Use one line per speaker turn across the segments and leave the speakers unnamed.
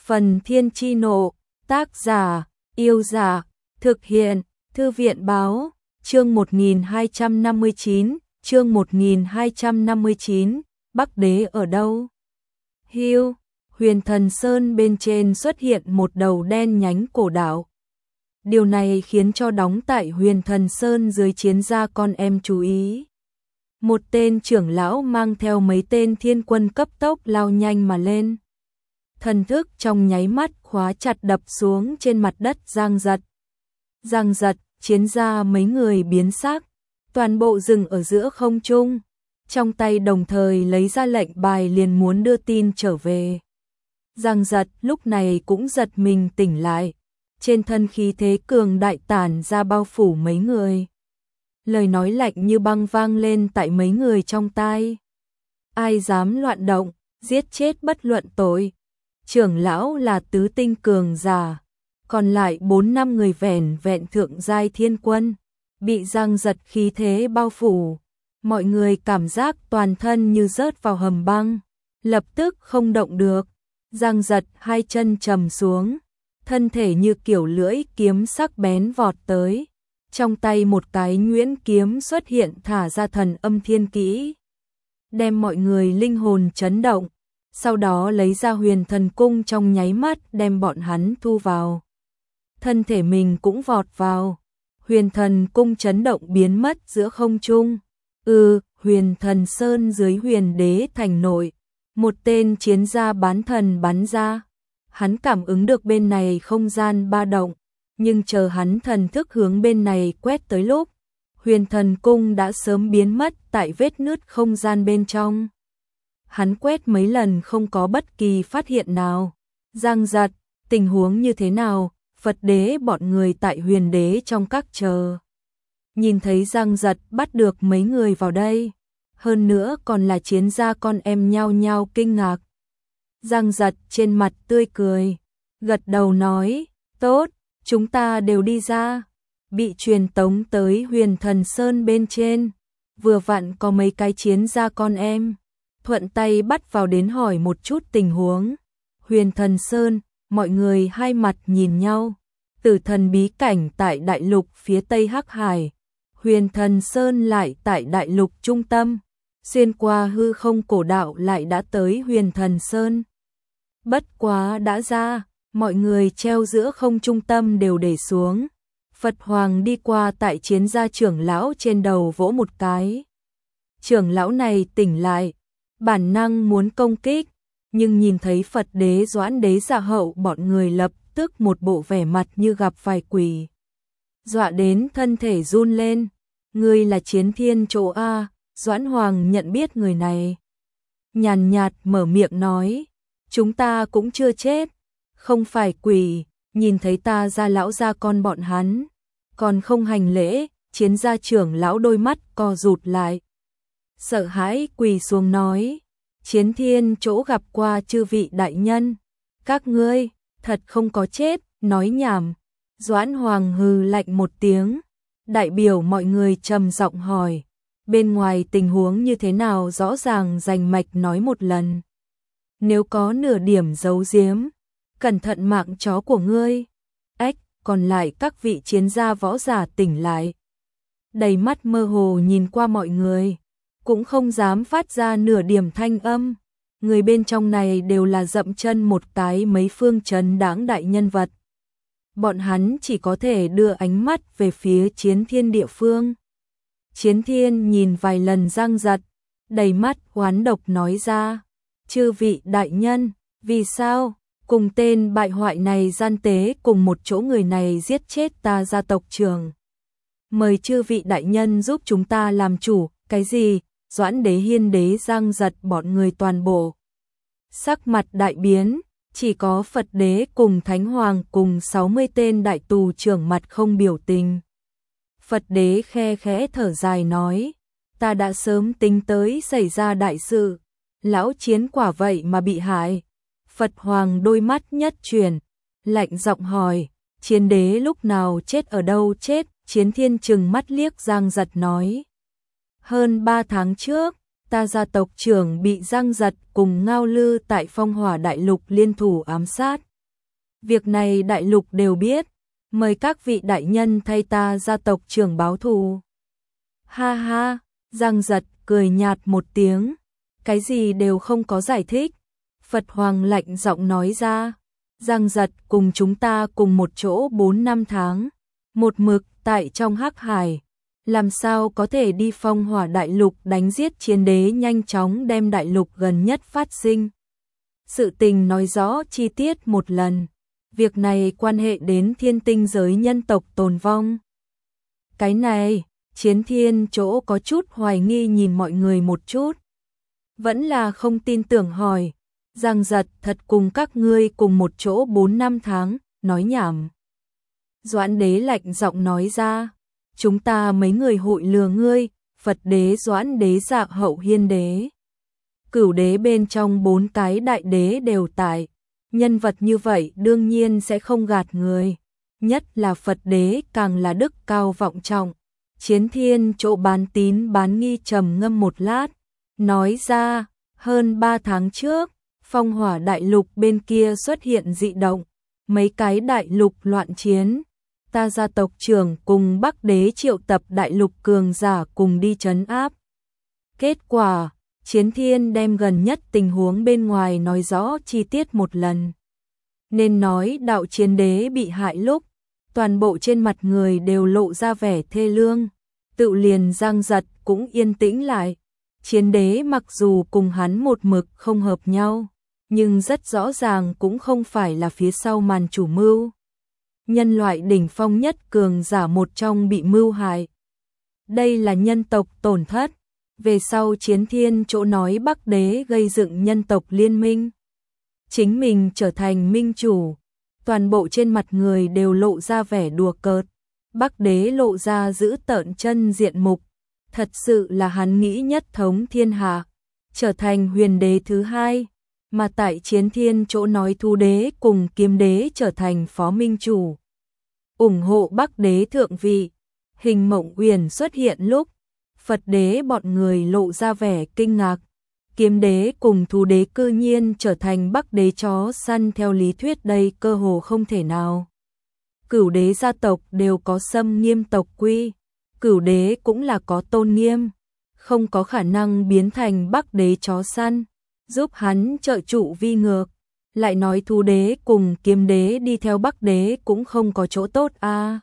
Phần Thiên Chi Nộ, tác giả, Yêu Giả, thực hiện, Thư viện Báo, chương 1259, Bắc Đế ở đâu? Hưu, Huyền Thần Sơn bên trên xuất hiện một đầu đen nhánh cổ đạo. Điều này khiến cho đóng tại Huyền Thần Sơn dưới chiến gia con em chú ý. Một tên trưởng lão mang theo mấy tên thiên quân cấp tốc lao nhanh mà lên. Thần thức trong nháy mắt khóa chặt đập xuống trên mặt đất Giang Giật. Giang Giật, chiến gia mấy người biến sắc, toàn bộ dừng ở giữa không trung, trong tay đồng thời lấy ra lệnh bài liền muốn đưa tin trở về. Giang Giật lúc này cũng giật mình tỉnh lại, trên thân khí thế cường đại tản ra bao phủ mấy người. Lời nói lạnh như băng vang lên tại mấy người trong tai. Ai dám loạn động, giết chết bất luận tội. Trưởng lão là tứ tinh cường giả, còn lại 4-5 người vẻn vẹn thượng giai thiên quân, bị Giang Giật khí thế bao phủ. Mọi người cảm giác toàn thân như rớt vào hầm băng, lập tức không động được. Giang Giật hai chân trầm xuống, thân thể như kiểu lưỡi kiếm sắc bén vọt tới. Trong tay một cái nhuyễn kiếm xuất hiện thả ra thần âm thiên kỹ, đem mọi người linh hồn chấn động. Sau đó lấy ra huyền thần cung trong nháy mắt đem bọn hắn thu vào. Thân thể mình cũng vọt vào. Huyền thần cung chấn động biến mất giữa không trung. Huyền thần sơn dưới huyền đế thành nội. Một tên chiến gia bán thần bắn ra. Hắn cảm ứng được bên này không gian ba động. Nhưng chờ hắn thần thức hướng bên này quét tới lúc. Huyền thần cung đã sớm biến mất tại vết nứt không gian bên trong. Hắn quét mấy lần không có bất kỳ phát hiện nào. Giang Giật, tình huống như thế nào? Phật đế bọn người tại huyền đế trong các chờ. Nhìn thấy Giang Giật bắt được mấy người vào đây. Hơn nữa còn là chiến gia con em nhao nhao kinh ngạc. Giang Giật trên mặt tươi cười, gật đầu nói, tốt, chúng ta đều đi ra. Bị truyền tống tới Huyền Thần Sơn bên trên. Vừa vặn có mấy cái chiến gia con em. Thuận tay bắt vào đến hỏi một chút tình huống. Huyền Thần Sơn, mọi người hai mặt nhìn nhau. Tử thần bí cảnh tại đại lục phía tây Hắc Hải. Huyền Thần Sơn lại tại đại lục trung tâm. Xuyên qua hư không cổ đạo lại đã tới Huyền Thần Sơn. Bất quá đã ra, mọi người treo giữa không trung tâm đều để xuống. Phật Hoàng đi qua tại chiến gia trưởng lão trên đầu vỗ một cái. Trưởng lão này tỉnh lại. Bản năng muốn công kích, nhưng nhìn thấy Phật đế Doãn đế Dạ Hậu bọn người lập tức một bộ vẻ mặt như gặp phải quỷ. Dọa đến thân thể run lên, ngươi là Chiến Thiên chỗ A, Doãn Hoàng nhận biết người này. Nhàn nhạt mở miệng nói, chúng ta cũng chưa chết, không phải quỷ, nhìn thấy ta ra lão ra con bọn hắn, còn không hành lễ. Chiến gia trưởng lão đôi mắt co rụt lại. Sợ hãi quỳ xuống nói, Chiến Thiên chỗ gặp qua chư vị đại nhân, các ngươi thật không có chết, nói nhảm. Doãn Hoàng hừ lạnh một tiếng, đại biểu mọi người trầm giọng hỏi, bên ngoài tình huống như thế nào rõ ràng rành mạch nói một lần. Nếu có nửa điểm giấu giếm, cẩn thận mạng chó của ngươi. Ếch, còn lại các vị chiến gia võ giả tỉnh lại. Đầy mắt mơ hồ nhìn qua mọi người. Cũng không dám phát ra nửa điểm thanh âm. Người bên trong này đều là dậm chân một cái mấy phương trấn đáng đại nhân vật. Bọn hắn chỉ có thể đưa ánh mắt về phía Chiến Thiên địa phương. Chiến Thiên nhìn vài lần Giang Giật, đầy mắt oán độc nói ra, chư vị đại nhân, vì sao cùng tên bại hoại này gian tế cùng một chỗ người này giết chết ta gia tộc trưởng. Mời chư vị đại nhân giúp chúng ta làm chủ. Cái gì? Doãn đế Hiên đế Giang Giật bọn người toàn bộ sắc mặt đại biến, chỉ có Phật đế cùng Thánh Hoàng cùng 60 tên đại tù trưởng mặt không biểu tình. Phật đế khe khẽ thở dài nói, ta đã sớm tính tới xảy ra đại sự, lão Chiến quả vậy mà bị hại. Phật Hoàng đôi mắt nhất chuyển, lạnh giọng hỏi, Chiến đế lúc nào chết ở đâu chết? Chiến Thiên trừng mắt liếc Giang Giật nói, hơn 3 tháng trước, ta gia tộc trưởng bị Giang Giật cùng Ngao Lư tại Phong Hỏa Đại Lục liên thủ ám sát. Việc này đại lục đều biết, mời các vị đại nhân thay ta gia tộc trưởng báo thù. Ha ha, Giang Giật cười nhạt một tiếng, cái gì đều không có giải thích. Phật Hoàng lạnh giọng nói ra, Giang Giật cùng chúng ta cùng một chỗ 4 năm tháng, một mực tại trong Hắc Hải, làm sao có thể đi Phong Hỏa đại lục đánh giết Chiến Đế, nhanh chóng đem đại lục gần nhất phát sinh sự tình nói rõ chi tiết một lần. Việc này quan hệ đến thiên tinh giới nhân tộc tồn vong. Cái này, Chiến Thiên chỗ có chút hoài nghi nhìn mọi người một chút. Vẫn là không tin tưởng hỏi, Giang Giật thật cùng các ngươi cùng một chỗ 4 năm tháng, nói nhảm. Doãn Đế lạnh giọng nói ra, chúng ta mấy người hội lừa ngươi, Phật Đế, Doãn Đế, Dạ Hậu, Hiên Đế. Cửu Đế bên trong 4 cái đại đế đều tại. Nhân vật như vậy đương nhiên sẽ không gạt người, nhất là Phật Đế càng là đức cao vọng trọng. Chiến Thiên chỗ bán tín bán nghi trầm ngâm một lát, nói ra, hơn 3 tháng trước, Phong Hỏa đại lục bên kia xuất hiện dị động, mấy cái đại lục loạn chiến, ta gia tộc trưởng cùng Bắc Đế triệu tập đại lục cường giả cùng đi trấn áp. Kết quả, Chiến Thiên đem gần nhất tình huống bên ngoài nói rõ chi tiết một lần. Nên nói đạo Chiến Đế bị hại lúc, toàn bộ trên mặt người đều lộ ra vẻ thê lương, tự liền Giang Giật cũng yên tĩnh lại. Chiến Đế mặc dù cùng hắn một mực không hợp nhau, nhưng rất rõ ràng cũng không phải là phía sau màn chủ mưu. Nhân loại đỉnh phong nhất cường giả một trong bị mưu hại. Đây là nhân tộc tổn thất. Về sau Chiến Thiên chỗ nói Bắc Đế gây dựng nhân tộc liên minh, chính mình trở thành minh chủ, toàn bộ trên mặt người đều lộ ra vẻ đùa cợt. Bắc Đế lộ ra giữ tợn chân diện mục, thật sự là hắn nghĩ nhất thống thiên hạ, trở thành huyền đế thứ hai, mà tại Chiến Thiên chỗ nói Thu Đế cùng Kiếm Đế trở thành phó minh chủ, ủng hộ Bắc Đế thượng vị. Hình Mộng Uyển xuất hiện lúc, Phật Đế bọn người lộ ra vẻ kinh ngạc, Kiếm Đế cùng Thu Đế cư nhiên trở thành Bắc Đế chó săn, theo lý thuyết đây cơ hồ không thể nào. Cửu Đế gia tộc đều có xâm nghiêm tộc quy, Cửu Đế cũng là có tôn nghiêm, không có khả năng biến thành Bắc Đế chó săn, giúp hắn trợ trụ vi ngược. Lại nói Thu Đế cùng Kiếm Đế đi theo Bắc Đế cũng không có chỗ tốt a.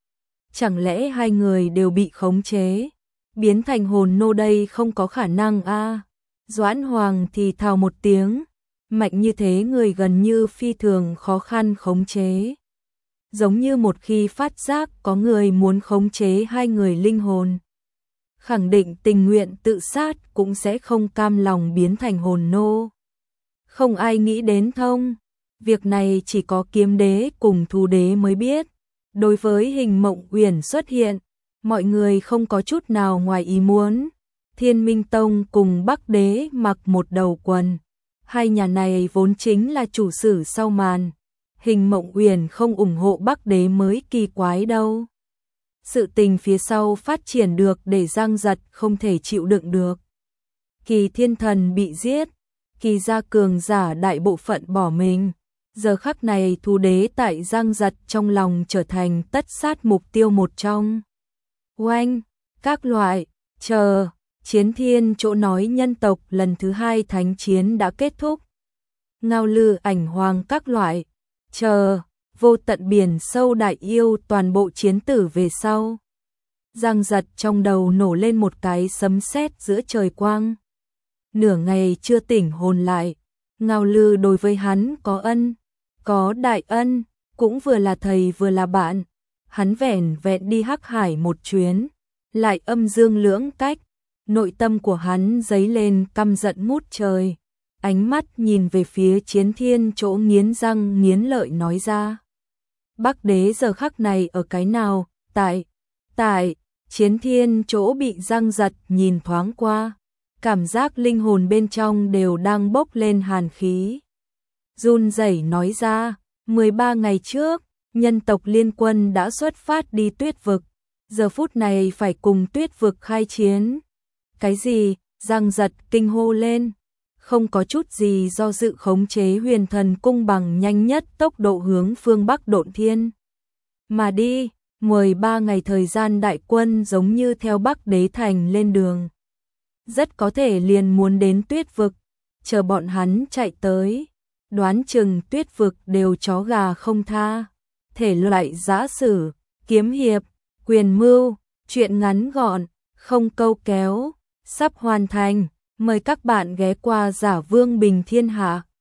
Chẳng lẽ hai người đều bị khống chế, biến thành hồn nô, đây không có khả năng a. Doãn Hoàng thì thào một tiếng, mạnh như thế người gần như phi thường khó khăn khống chế. Giống như một khi phát giác có người muốn khống chế hai người linh hồn, khẳng định tình nguyện tự sát cũng sẽ không cam lòng biến thành hồn nô. Không ai nghĩ đến thông, việc này chỉ có Kiếm Đế cùng Thu Đế mới biết. Đối với Hình Mộng Uyển xuất hiện, mọi người không có chút nào ngoài ý muốn. Thiên Minh Tông cùng Bắc Đế mặc một đầu quần, hai nhà này vốn chính là chủ sử sau màn. Hình Mộng Uyển không ủng hộ Bắc Đế mới kỳ quái đâu. Sự tình phía sau phát triển được để Giang Giật không thể chịu đựng được. Kỳ Thiên Thần bị giết, Kỳ gia cường giả đại bộ phận bỏ mình. Giờ khắc này Thu Đế tại Giang Giật trong lòng trở thành tất sát mục tiêu một trong. Oanh, các loại, chờ, Chiến Thiên chỗ nói nhân tộc lần thứ 2 thánh chiến đã kết thúc. Ngao Lư, Ảnh Hoàng các loại, chờ, vô tận biển sâu đại yêu toàn bộ chiến tử về sau. Giang Giật trong đầu nổ lên một cái sấm sét giữa trời quang. Nửa ngày chưa tỉnh hồn lại, Ngao Lư đối với hắn có ân, có đại ân, cũng vừa là thầy vừa là bạn. Hắn vẻn vẹn đi Hắc Hải một chuyến, lại âm dương lưỡng cách, nội tâm của hắn dấy lên căm giận ngút trời. Ánh mắt nhìn về phía Chiến Thiên chỗ, nghiến răng nghiến lợi nói ra. Bắc Đế giờ khắc này ở cái nào? Tại, Chiến Thiên chỗ bị Giang Giật nhìn thoáng qua, cảm giác linh hồn bên trong đều đang bốc lên hàn khí. Run rẩy nói ra, 13 ngày trước, nhân tộc liên quân đã xuất phát đi Tuyết vực, giờ phút này phải cùng Tuyết vực khai chiến. Cái gì? Giang Giật kinh hô lên. không có chút gì do dự khống chế Huyền Thần cung bằng nhanh nhất tốc độ hướng phương Bắc Độn Thiên mà đi. 13 ngày thời gian đại quân giống như theo Bắc Đế Thành lên đường. Rất có thể liền muốn đến Tuyết Vực, chờ bọn hắn chạy tới. Đoán chừng Tuyết Vực đều chó gà không tha. Thể loại giã sử, kiếm hiệp, quyền mưu, truyện ngắn gọn, không câu kéo, sắp hoàn thành. Mời các bạn ghé qua Giả Vương Bình Thiên Hạ.